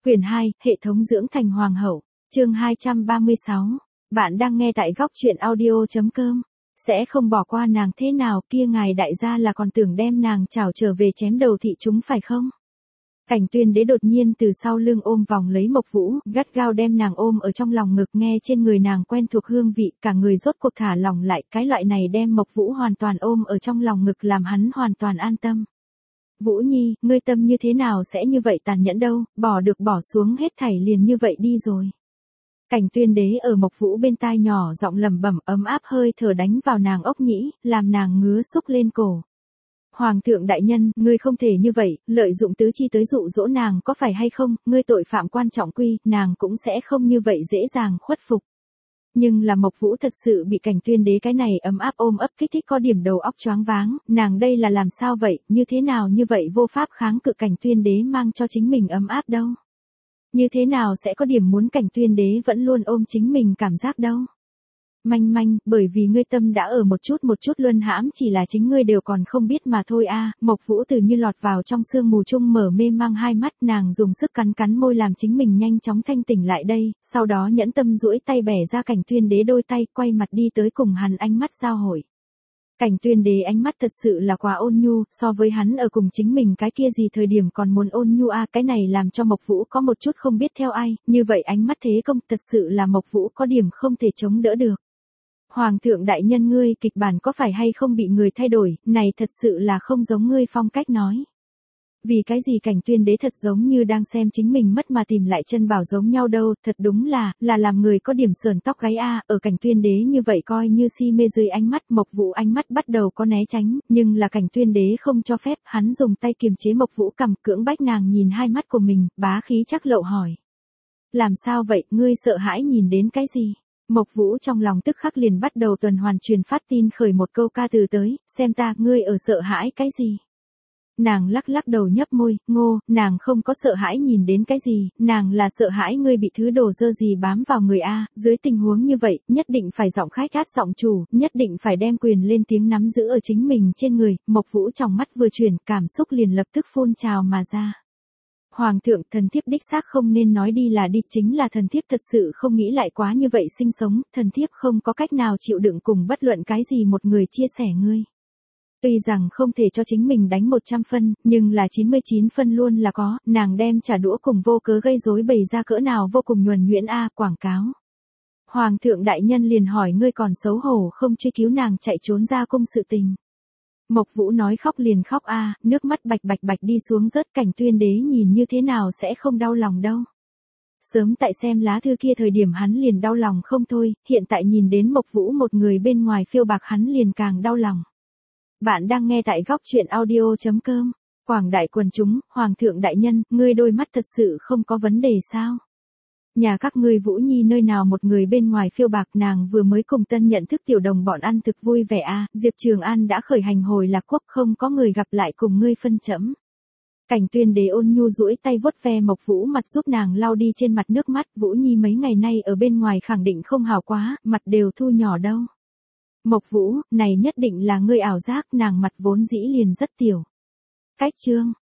Quyển 2, Hệ thống dưỡng thành hoàng hậu, chương 236. Bạn đang nghe tại góc truyện audio.com. Sẽ không bỏ qua nàng thế nào, kia ngài đại gia là còn tưởng đem nàng trảo trở về chém đầu thị chúng phải không? Cảnh Tuyên Đế đột nhiên từ sau lưng ôm vòng lấy Mộc Vũ, gắt gao đem nàng ôm ở trong lòng ngực, nghe trên người nàng quen thuộc hương vị, cả người rốt cuộc thả lỏng lại, cái loại này đem Mộc Vũ hoàn toàn ôm ở trong lòng ngực làm hắn hoàn toàn an tâm. Vũ Nhi, ngươi tâm như thế nào sẽ như vậy tàn nhẫn đâu, bỏ được bỏ xuống hết thảy liền như vậy đi rồi. Cảnh Tuyên Đế ở Mộc Vũ bên tai nhỏ giọng lẩm bẩm, ấm áp hơi thở đánh vào nàng ốc nhĩ, làm nàng ngứa xúc lên cổ. Hoàng thượng đại nhân, ngươi không thể như vậy, lợi dụng tứ chi tới dụ dỗ nàng có phải hay không, ngươi tội phạm quan trọng quy, nàng cũng sẽ không như vậy dễ dàng khuất phục. Nhưng là Mộc Vũ thật sự bị Cảnh Tuyên Đế cái này ấm áp ôm ấp kích thích có điểm đầu óc choáng váng, nàng đây là làm sao vậy, như thế nào như vậy vô pháp kháng cự Cảnh Tuyên Đế mang cho chính mình ấm áp đâu. Như thế nào sẽ có điểm muốn Cảnh Tuyên Đế vẫn luôn ôm chính mình cảm giác đâu. Manh manh, bởi vì ngươi tâm đã ở một chút luân hãm, chỉ là chính ngươi đều còn không biết mà thôi a. Mộc Vũ từ như lọt vào trong sương mù chung mở mê mang hai mắt, nàng dùng sức cắn môi làm chính mình nhanh chóng thanh tỉnh lại đây, sau đó nhẫn tâm duỗi tay bẻ ra Cảnh Tuyên Đế đôi tay, quay mặt đi tới cùng hắn ánh mắt giao hội. Cảnh Tuyên Đế ánh mắt thật sự là quá ôn nhu, so với hắn ở cùng chính mình cái kia gì thời điểm còn muốn ôn nhu a, cái này làm cho Mộc Vũ có một chút không biết theo ai, như vậy ánh mắt thế công thật sự là Mộc Vũ có điểm không thể chống đỡ được. Hoàng thượng đại nhân, ngươi kịch bản có phải hay không bị người thay đổi, này thật sự là không giống ngươi phong cách nói. Vì cái gì Cảnh Tuyên Đế thật giống như đang xem chính mình mất mà tìm lại chân bảo giống nhau đâu, thật đúng là làm người có điểm sờn tóc gáy a. Ở Cảnh Tuyên Đế như vậy coi như si mê dưới ánh mắt, Mộc Vũ ánh mắt bắt đầu có né tránh, nhưng là Cảnh Tuyên Đế không cho phép, hắn dùng tay kiềm chế Mộc Vũ cằm, cưỡng bách nàng nhìn hai mắt của mình, bá khí chắc lậu hỏi. Làm sao vậy, ngươi sợ hãi nhìn đến cái gì? Mộc Vũ trong lòng tức khắc liền bắt đầu tuần hoàn truyền phát tin khởi một câu ca từ tới, xem ta, ngươi ở sợ hãi cái gì? Nàng lắc đầu nhấp môi, ngô, nàng không có sợ hãi nhìn đến cái gì, nàng là sợ hãi ngươi bị thứ đồ dơ gì bám vào người a. Dưới tình huống như vậy, nhất định phải giọng khách gát giọng chủ, nhất định phải đem quyền lên tiếng nắm giữ ở chính mình trên người. Mộc Vũ trong mắt vừa chuyển, cảm xúc liền lập tức phun trào mà ra. Hoàng thượng, thần thiếp đích xác không nên nói đi là đi, chính là thần thiếp thật sự không nghĩ lại quá như vậy sinh sống, thần thiếp không có cách nào chịu đựng cùng bất luận cái gì một người chia sẻ ngươi. Tuy rằng không thể cho chính mình đánh 100 phân, nhưng là 99 phân luôn là có, nàng đem trả đũa cùng vô cớ gây rối bày ra cỡ nào vô cùng nhuần nhuyễn a. Quảng cáo. Hoàng thượng đại nhân liền hỏi ngươi còn xấu hổ không truy cứu nàng chạy trốn ra cung sự tình. Mộc Vũ nói khóc liền khóc a, nước mắt bạch đi xuống rớt. Cảnh Tuyên Đế nhìn như thế nào sẽ không đau lòng đâu. Sớm tại xem lá thư kia thời điểm hắn liền đau lòng không thôi, hiện tại nhìn đến Mộc Vũ một người bên ngoài phiêu bạc hắn liền càng đau lòng. Bạn đang nghe tại góc truyện audio.com. Quảng đại quần chúng, Hoàng thượng đại nhân, ngươi đôi mắt thật sự không có vấn đề sao? Nhà các ngươi Vũ Nhi nơi nào một người bên ngoài phiêu bạc, nàng vừa mới cùng tân nhận thức tiểu đồng bọn ăn thực vui vẻ a. Diệp Trường An đã khởi hành hồi Lạc Quốc, không có người gặp lại cùng ngươi phân chẫm. Cảnh Tuyên Đế ôn nhu duỗi tay vuốt ve Mộc Vũ mặt giúp nàng lau đi trên mặt nước mắt. Vũ Nhi mấy ngày nay ở bên ngoài khẳng định không hào quá, mặt đều thu nhỏ đâu. Mộc Vũ, này nhất định là ngươi ảo giác, nàng mặt vốn dĩ liền rất tiểu. Cách chương.